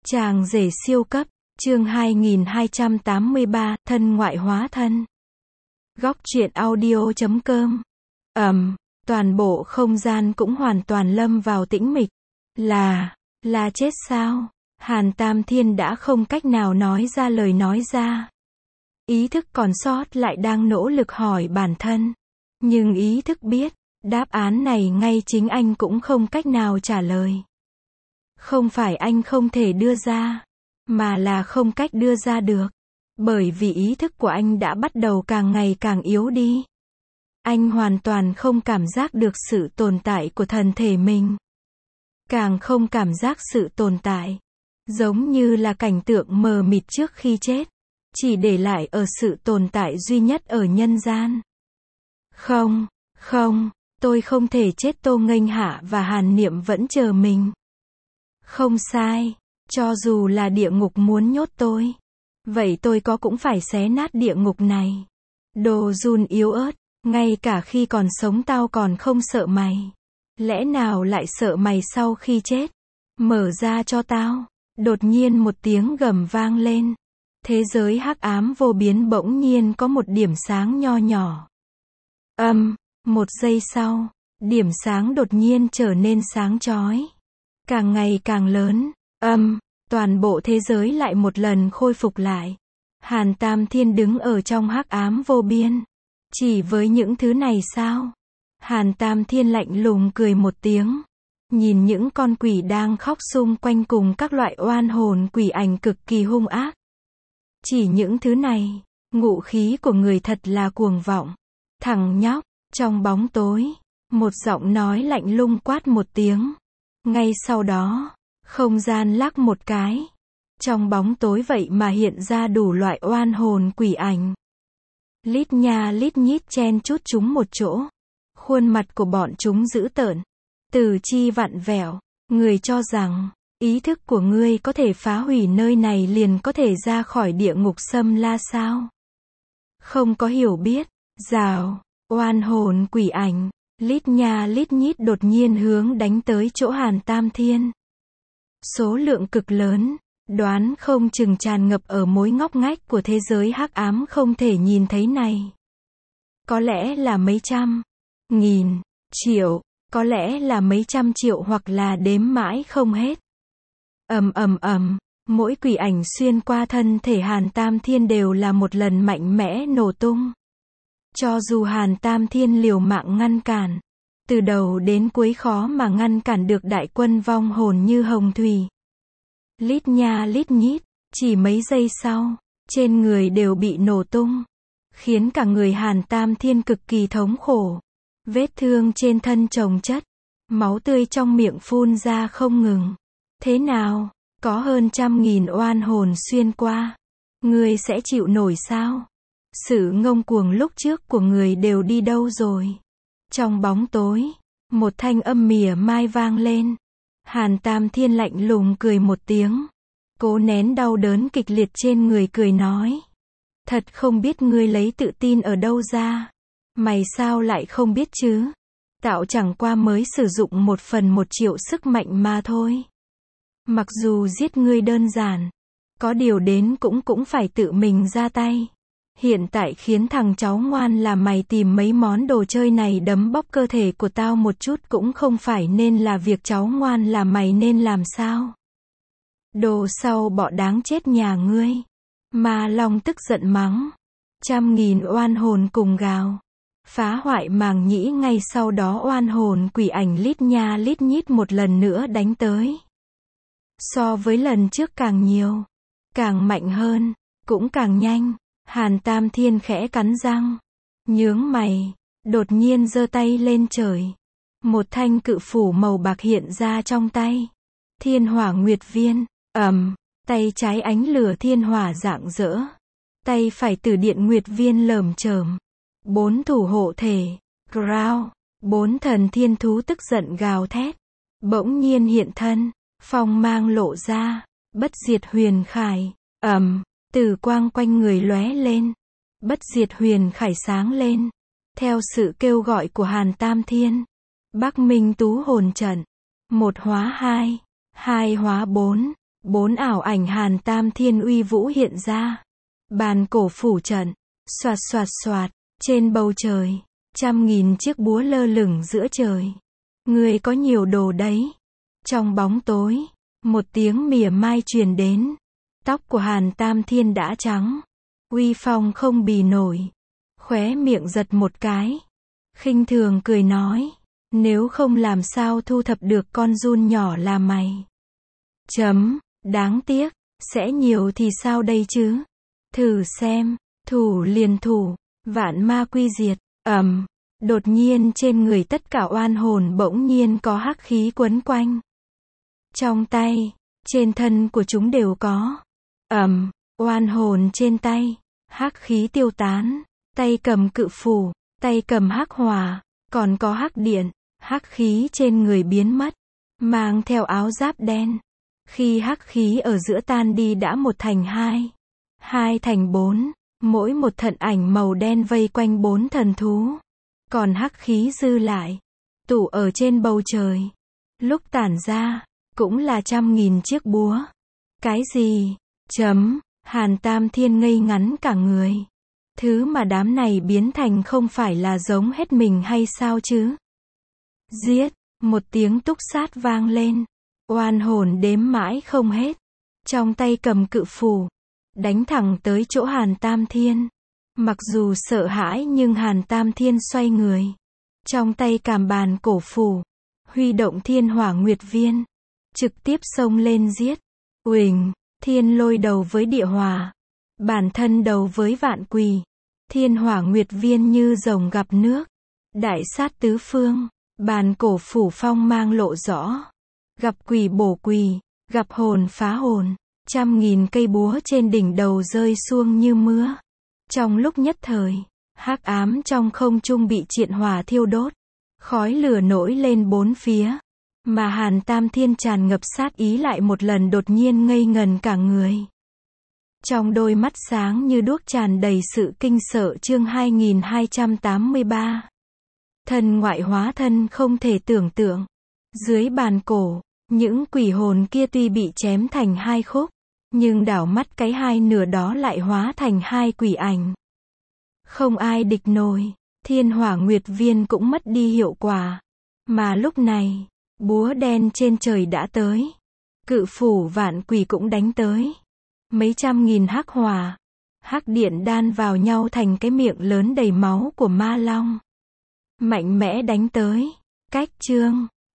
Chàng rể siêu cấp, chương 2283, thân ngoại hóa thân. Góc truyện audio.com. Toàn bộ không gian cũng hoàn toàn lâm vào tĩnh mịch. Là chết sao? Hàn Tam Thiên đã không cách nào nói ra lời nói ra. Ý thức còn sót lại đang nỗ lực hỏi bản thân. Nhưng ý thức biết, đáp án này ngay chính anh cũng không cách nào trả lời. Không phải anh không thể đưa ra, mà là không cách đưa ra được. Bởi vì ý thức của anh đã bắt đầu càng ngày càng yếu đi. Anh hoàn toàn không cảm giác được sự tồn tại của thân thể mình. Càng không cảm giác sự tồn tại. Giống như là cảnh tượng mờ mịt trước khi chết. Chỉ để lại ở sự tồn tại duy nhất ở nhân gian. Không, tôi không thể chết. Tô Nghênh Hạ và Hàn Niệm vẫn chờ mình. Không sai, cho dù là địa ngục muốn nhốt tôi, vậy tôi cũng phải xé nát địa ngục này. Đồ giun yếu ớt, ngay cả khi còn sống tao còn không sợ mày. Lẽ nào lại sợ mày sau khi chết? Mở ra cho tao. Đột nhiên một tiếng gầm vang lên. Thế giới hắc ám vô biến bỗng nhiên có một điểm sáng nho nhỏ. Một giây sau, điểm sáng đột nhiên trở nên sáng chói. Càng ngày càng lớn, toàn bộ thế giới lại một lần khôi phục lại. Hàn Tam Thiên đứng ở trong hắc ám vô biên. Chỉ với những thứ này sao? Hàn Tam Thiên lạnh lùng cười một tiếng. Nhìn những con quỷ đang khóc xung quanh cùng các loại oan hồn quỷ ảnh cực kỳ hung ác. Chỉ những thứ này, ngụ khí của người thật là cuồng vọng. Thằng nhóc, trong bóng tối, một giọng nói lạnh lùng quát một tiếng. Ngay sau đó, không gian lắc một cái. Trong bóng tối vậy mà hiện ra đủ loại oan hồn quỷ ảnh. Lít nha lít nhít chen chúc chúng một chỗ. Khuôn mặt của bọn chúng dữ tợn. Từ chi vặn vẹo. Người cho rằng, ý thức của ngươi có thể phá hủy nơi này liền có thể ra khỏi địa ngục xâm la sao? Không có hiểu biết. Rào, oan hồn quỷ ảnh. Lít nha lít nhít đột nhiên hướng đánh tới chỗ Hàn Tam Thiên. Số lượng cực lớn, đoán không chừng tràn ngập ở mỗi ngóc ngách của thế giới hắc ám không thể nhìn thấy này. Có lẽ là mấy trăm, nghìn, triệu, có lẽ là mấy trăm triệu hoặc là đếm mãi không hết. Mỗi quỷ ảnh xuyên qua thân thể Hàn Tam Thiên đều là một lần mạnh mẽ nổ tung. Cho dù Hàn Tam Thiên liều mạng ngăn cản, từ đầu đến cuối khó mà ngăn cản được đại quân vong hồn như hồng thủy. Lít nha lít nhít, chỉ mấy giây sau, trên người đều bị nổ tung, khiến cả người Hàn Tam Thiên cực kỳ thống khổ. Vết thương trên thân chồng chất, máu tươi trong miệng phun ra không ngừng. Thế nào, có hơn 100.000 oan hồn xuyên qua, ngươi sẽ chịu nổi sao? Sự ngông cuồng lúc trước của người đều đi đâu rồi? Trong bóng tối, một thanh âm mỉa mai vang lên. Hàn Tam Thiên lạnh lùng cười một tiếng. Cố nén đau đớn kịch liệt trên người cười nói. Thật không biết ngươi lấy tự tin ở đâu ra. Mày sao lại không biết chứ? Tạo chẳng qua mới sử dụng 1/1.000.000 sức mạnh mà thôi. Mặc dù giết ngươi đơn giản, có điều đến cũng phải tự mình ra tay. Hiện tại khiến thằng cháu ngoan là mày tìm mấy món đồ chơi này đấm bóp cơ thể của tao một chút cũng không phải nên là việc cháu ngoan là mày nên làm sao? Đồ sau bọ đáng chết nhà ngươi. Ma Long tức giận mắng. 100.000 oan hồn cùng gào. Phá hoại màng nhĩ ngay sau đó oan hồn quỷ ảnh lít nha lít nhít một lần nữa đánh tới. So với lần trước càng nhiều, càng mạnh hơn, cũng càng nhanh. Hàn Tam Thiên khẽ cắn răng, nhướng mày, đột nhiên giơ tay lên trời. Một thanh cự phủ màu bạc hiện ra trong tay. Thiên Hỏa Nguyệt Viên, tay trái ánh lửa thiên hỏa rạng rỡ. Tay phải Tử Điện Nguyệt Viên lởm chởm. 4 thủ hộ thể, growl, 4 thần thiên thú tức giận gào thét. Bỗng nhiên hiện thân, phong mang lộ ra, bất diệt huyền khải, tử quang quanh người lóe lên. Bất diệt huyền khải sáng lên. Theo sự kêu gọi của Hàn Tam Thiên. Bắc Minh Tú hồn trận. 1 hóa 2, 2 hóa 4, 4 ảo ảnh Hàn Tam Thiên uy vũ hiện ra. Bàn cổ phủ trận, xoạt xoạt xoạt, trên bầu trời, trăm nghìn chiếc búa lơ lửng giữa trời. Người có nhiều đồ đấy. Trong bóng tối, một tiếng mỉa mai truyền đến. Tóc của Hàn Tam Thiên đã trắng, uy phong không bì nổi. Khóe miệng giật một cái, khinh thường cười nói, nếu không làm sao thu thập được con giun nhỏ là mày. Đáng tiếc, sẽ nhiều thì sao đây chứ? Thử xem, thủ liền thủ, vạn ma quy diệt, đột nhiên trên người tất cả oan hồn bỗng nhiên có hắc khí quấn quanh. Trong tay, trên thân của chúng đều có. Oan hồn trên tay, hắc khí tiêu tán, tay cầm cự phủ, tay cầm hắc hỏa, còn có hắc điện, hắc khí trên người biến mất, mang theo áo giáp đen. Khi hắc khí ở giữa tan đi đã 1 thành 2, 2 thành 4, mỗi một thân ảnh màu đen vây quanh 4 thần thú. Còn hắc khí dư lại, tụ ở trên bầu trời. Lúc tản ra, cũng là trăm nghìn chiếc búa. Cái gì? Hàn Tam Thiên ngây ngắn cả người. Thứ mà đám này biến thành không phải là giống hết mình hay sao chứ? Giết! Một tiếng túc sát vang lên. Oan hồn đếm mãi không hết. Trong tay cầm cự phủ, đánh thẳng tới chỗ Hàn Tam Thiên. Mặc dù sợ hãi nhưng Hàn Tam Thiên xoay người. Trong tay cầm bàn cổ phủ, huy động thiên hỏa nguyệt viên, trực tiếp xông lên giết. Uỳnh, thiên lôi đầu với địa hỏa, bản thân đầu với vạn quỷ. Thiên hỏa nguyệt viên như rồng gặp nước, đại sát tứ phương. Bàn cổ phủ phong mang lộ rõ, gặp quỷ bổ quỷ, gặp hồn phá hồn. Trăm nghìn cây búa trên đỉnh đầu rơi xuông như mưa. Trong lúc nhất thời, hắc ám trong không trung bị triện hỏa thiêu đốt, khói lửa nổi lên 4 phía. Mà Hàn Tam Thiên tràn ngập sát ý lại một lần đột nhiên ngây ngần cả người. Trong đôi mắt sáng như đuốc tràn đầy sự kinh sợ. Chương 2283. Thần ngoại hóa thân không thể tưởng tượng. Dưới bàn cổ, những quỷ hồn kia tuy bị chém thành 2 khúc, nhưng đảo mắt cái 2 nửa đó lại hóa thành 2 quỷ ảnh. Không ai địch nổi, thiên hỏa nguyệt viên cũng mất đi hiệu quả. Mà lúc này, búa đen trên trời đã tới. Cự phủ vạn quỷ cũng đánh tới. Mấy trăm nghìn hắc hỏa, hắc điện đan vào nhau thành cái miệng lớn đầy máu của ma long. Mạnh mẽ đánh tới. Cách chương